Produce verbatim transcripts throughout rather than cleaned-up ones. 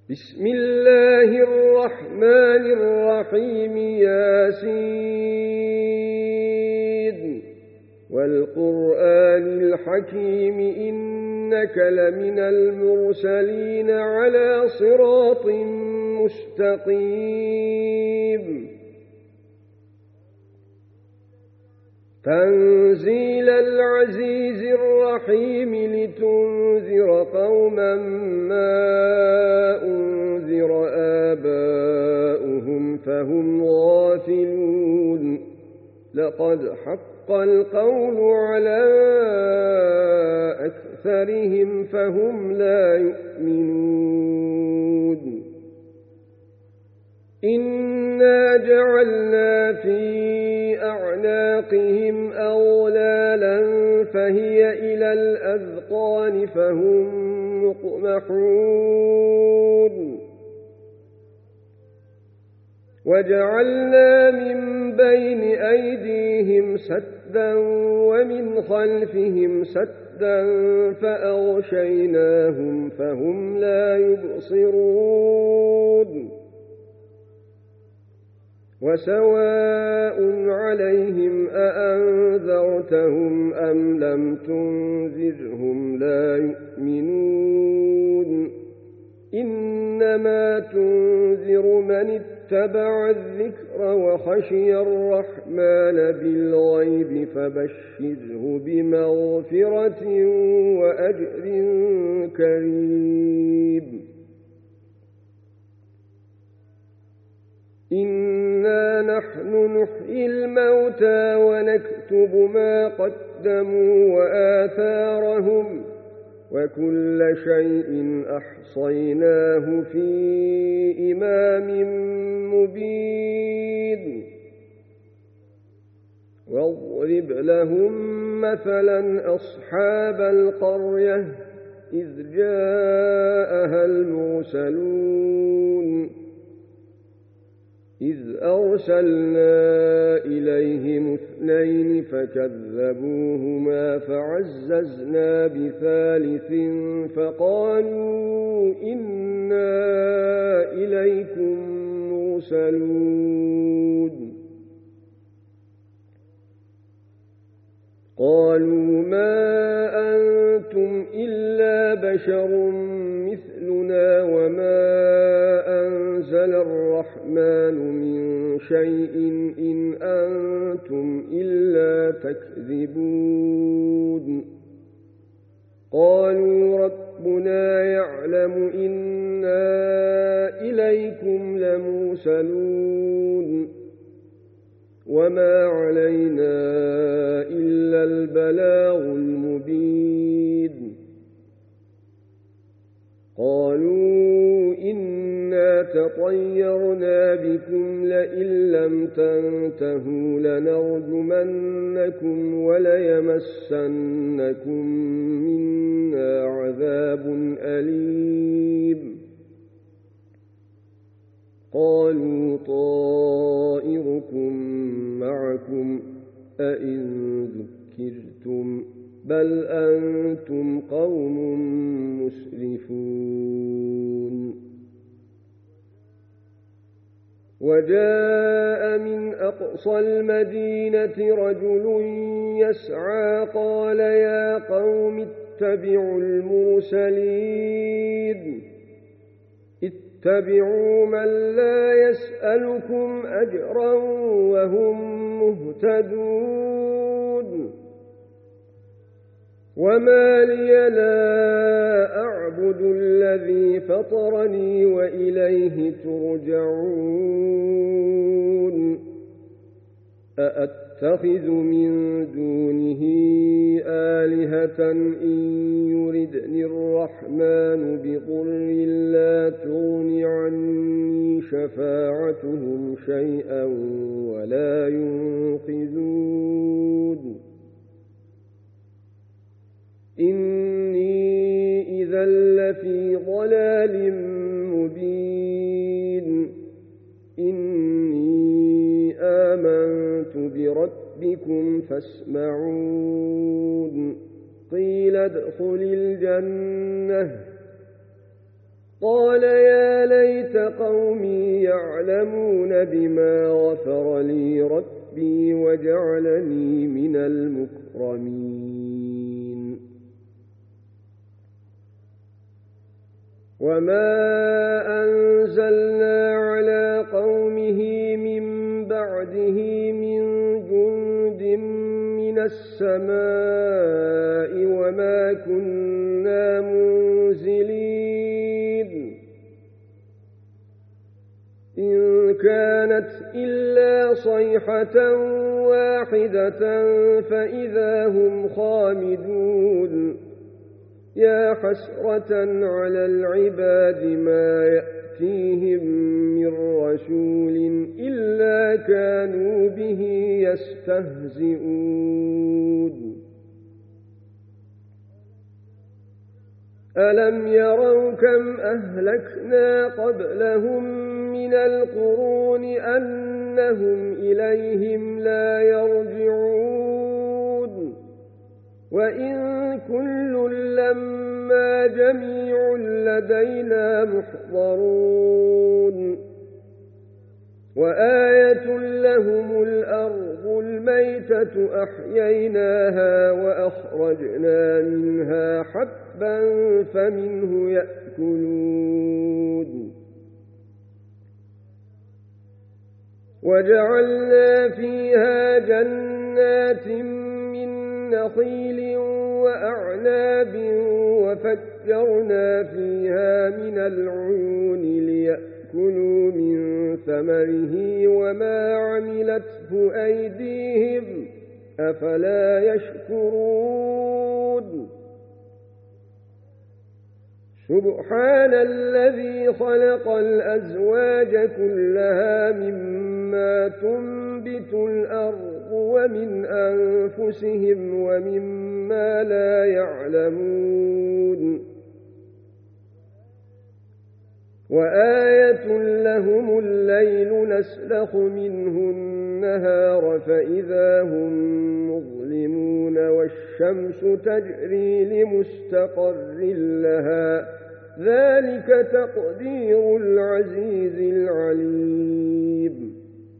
بسم الله الرحمن الرحيم ياسين والقرآن الحكيم إنك لمن المرسلين على صراط مستقيم تنزيل العزيز الرحيم لتنذر قوما ما أنذر آباؤهم فهم غافلون لقد حق القول على أكثرهم فهم لا يؤمنون إنا جعلنا في أعناقهم أغلالا فهي إلى الأذقان فهم مقمحون وجعلنا من بين أيديهم سدا ومن خلفهم سدا فأغشيناهم فهم لا يبصرون وسواء عليهم أأنذرتهم أم لم تنذرهم لا يؤمنون إنما تنذر من اتبع الذكر وخشي الرحمن بالغيب فبشره بمغفرة وأجر كريم إنا نحن نحيي الموتى ونكتب ما قدموا وآثارهم وكل شيء أحصيناه في إمام مبين واضرب لهم مثلا أصحاب القرية إذ جاءها المرسلون إذ أرسلنا إليهم اثنين فكذبوهما فعززنا بثالث فقالوا إنا إليكم مرسلون قالوا ما أنتم إلا بشر مثلنا وما أنزل الرحمن من شيء إن أنتم إلا تكذبون قالوا ربنا يعلم إنا إليكم لمرسلون وما علينا إلا البلاغ المبين قالوا إنا تطيرنا بكم لئن لم تنتهوا لنرجمنكم وليمسنكم منا عذاب أليم قالوا طائركم معكم أئن ذكرتم بل أنتم قوم مسرفون وجاء من أقصى المدينة رجل يسعى قال يا قوم اتبعوا المرسلين اتبعوا من لا يسألكم أجرا وهم مهتدون وما لي لا أعبد الذي فطرني وإليه ترجعون أأتخذ من دونه آلهة إن يردني الرحمن بضر لا تغن عني شفاعتهم شيئا ولا ينقذون إني إذا لفي ضلال مبين إني آمنت بربكم فاسمعون قيل ادخل الجنة قال يا ليت قومي يعلمون بما غفر لي ربي وجعلني من المكرمين وما أنزلنا على قومه من بعده من جند من السماء وما كنا منزلين إن كانت إلا صيحة واحدة فإذا هم خامدون يا حسرة على العباد ما يأتيهم من رسول إلا كانوا به يستهزئون ألم يروا كم أهلكنا قبلهم من القرون أنهم إليهم لا يرجعون وإن كل لما جميع لدينا محضرون وآية لهم الأرض الميتة أحييناها وأخرجنا منها حبا فمنه يأكلون وجعلنا فيها جنات من نخيل وأعناب وفجرنا فيها من العيون ليأكلوا من ثمره وما عملته أيديهم أفلا يشكرون سبحان الذي خلق الأزواج كلها مما تنبت الأرض ومن أنفسهم ومما لا يعلمون وآية لهم الليل نسلخ منه النهار فإذا هم مظلمون والشمس تجري لمستقر لها ذلك تقدير العزيز العليم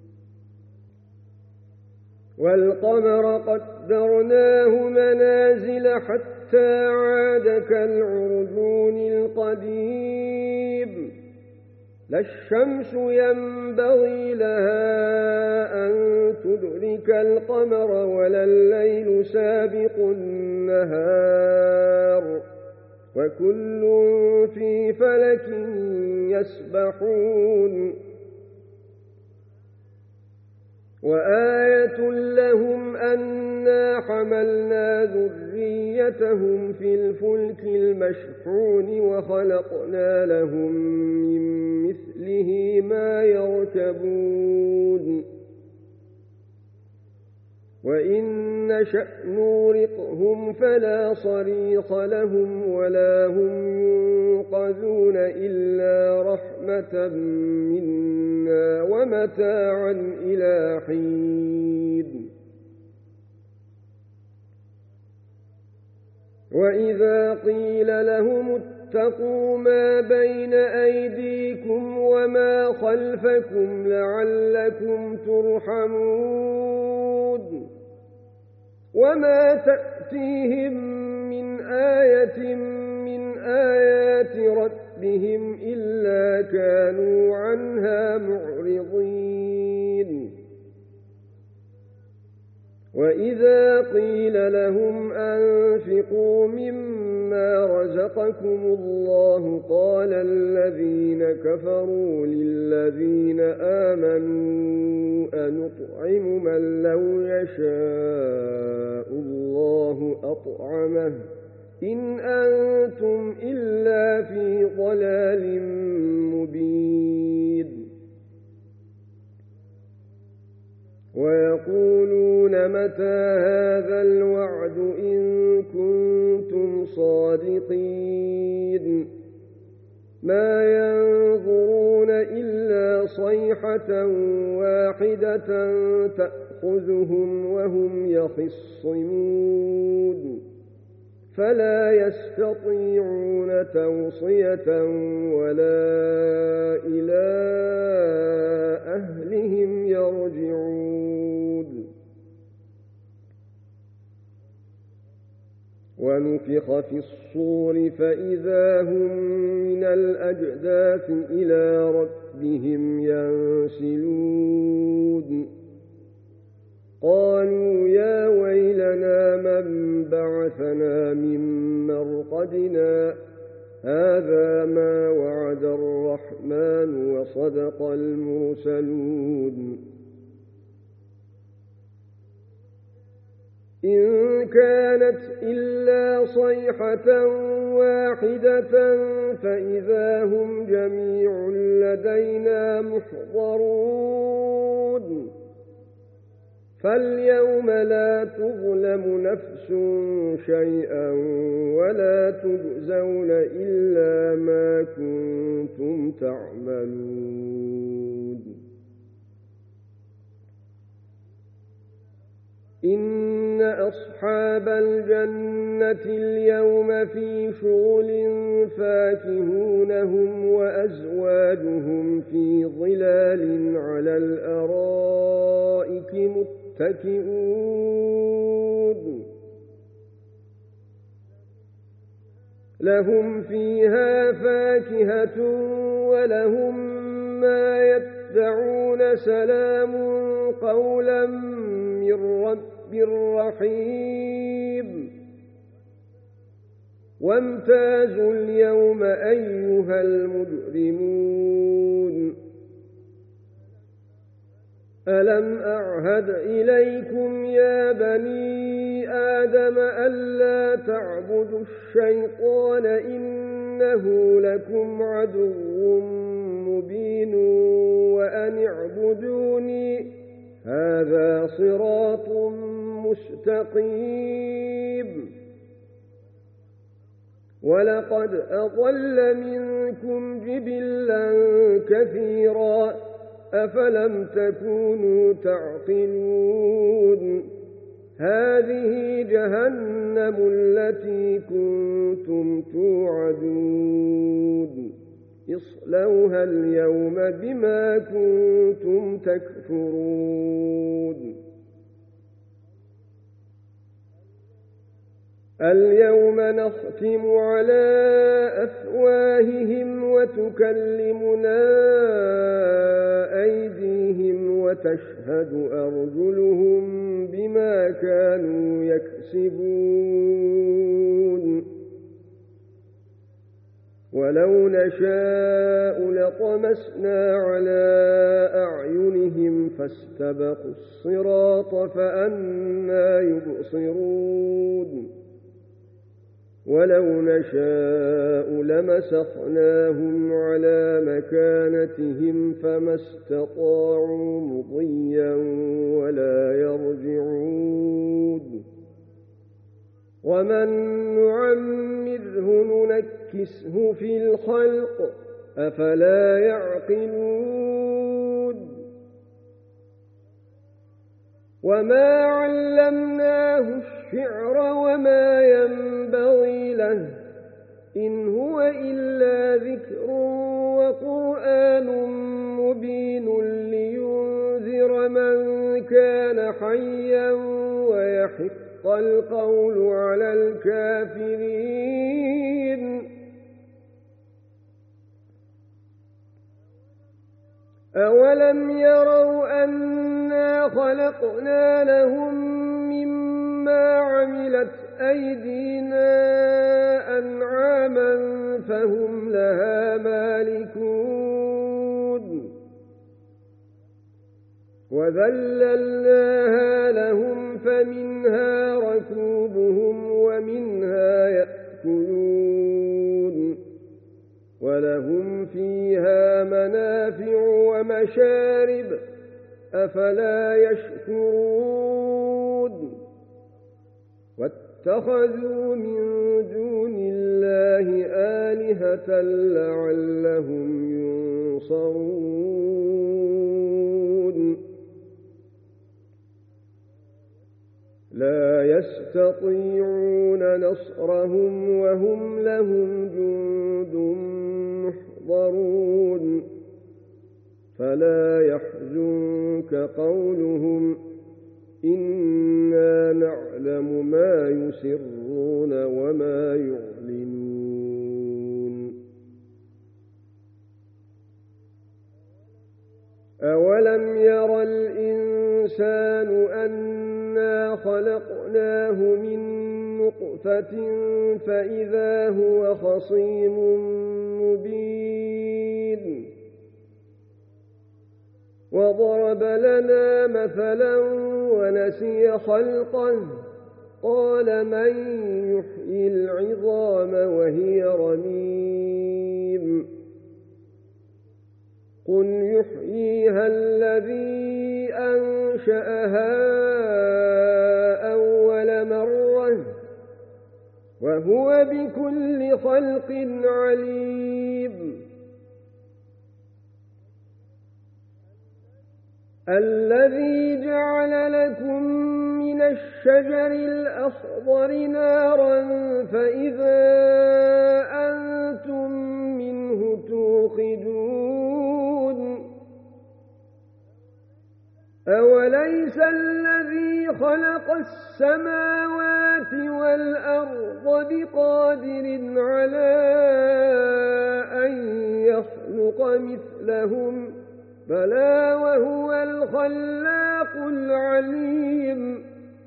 والقمر قدرناه منازل حتى عاد كالعرجون القديم لا الشمس ينبغي لها أن تدرك القمر ولا الليل سابق النهار وكل في فلك يسبحون وآية لهم أنا حملنا ذريتهم في الفلك المشحون وخلقنا لهم من مثله ما يركبون وإن نشأ نورقهم فلا صريخ لهم ولا هم ينقذون إلا رحمة منا ومتاعا إلى حين وإذا قيل لهم اتقوا ما بين أيديكم وما خلفكم لعلكم ترحمون وما تأتيهم من آية من آيات ربهم إلا كانوا عنها معرضين وإذا قيل لهم أنفقوا مما رزقكم الله قال الذين كفروا للذين آمنوا أنطعم من لو يشاء الله أطعمه إن أنتم إلا في ضلال مبين ويقولون متى هذا الوعد إن كنتم صادقين ما ينظرون إلا صيحة واحدة تأخذهم وهم يخصمون فلا يستطيعون توصية ولا إلى أهلهم يرجعون ونفخ في الصور فإذا هم من الأجداث إلى ربهم ينسلون قالوا يا ويلنا من بعثنا من مرقدنا هذا ما وعد الرحمن وصدق المرسلون إن كانت إلا صيحة واحدة فإذا هم جميع لدينا محضرون فاليوم لا تظلم نفس شيئا ولا تجزون إلا ما كنتم تعملون إن أصحاب الجنة اليوم في شغل فاكهون هم وأزواجهم في ظلال على الأرائك متكئون لهم فيها فاكهة ولهم ما يدعون سلام قولا من رب رحيم وامتازوا اليوم أيها المجرمون ألم أعهد إليكم يا بني آدم ألا تعبدوا الشيطان إنه لكم عدو مبين وأن اعبدوني هذا صراط مستقيم ولقد أضل منكم جبلا كثيرا أفلم تكونوا تعقلون هذه جهنم التي كنتم توعدون اصلوها اليوم بما كنتم تكفرون اليوم نختم على أفواههم وتكلمنا أيديهم وتشهد أرجلهم بما كانوا يكسبون ولو نشاء لطمسنا على أعينهم فاستبقوا الصراط فأنى يبصرون ولو نشاء لمسخناهم على مكانتهم فما استطاعوا مضيا ولا يرجعون ومن نعمره ننكسه في الخلق أفلا يعقلون وما علمناه الشعر وما ينبغي له إن هو إلا ذكر وقرآن مبين لينذر من كان حيا ويحق القول على الكافرين أولم يروا أنا خلقنا لهم مما عملت أيدينا أنعاما فهم لها مالكون وذللناها لهم فمنها ركوبهم ومنها يأكلون ولهم فيها منافع ومشارب أفلا يشكرون واتخذوا من دون الله آلهة لعلهم ينصرون لا يسألون يستطيعون نصرهم وهم لهم جند محضرون فلا يحزنك قولهم إنا نعلم ما يسرون وما يعلنون أولم ير الإنسان أنا خلقناه من نطفة فإذا هو خصيم مبين وضرب لنا مثلا ونسي خلقه قال من يحيي العظام وهي رميم قل يحييها الذي أنشأها أول مرة وهو بكل خلق عليم الذي جعل لكم من الشجر الأخضر نارا فإذا أنتم منه توقدون أوليس الذي خلق السماوات والأرض بقادر على أن يخلق مثلهم بلى وهو الخلاق العليم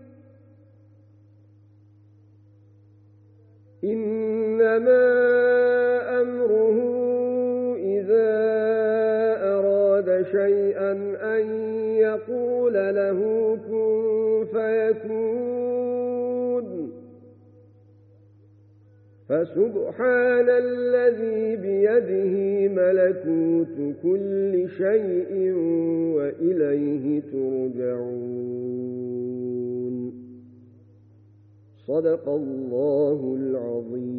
إنما أمره إذا أراد شيئا أن يقول له كن فيكون فسبحان الذي بيده ملكوت كل شيء وإليه ترجعون صدق الله العظيم.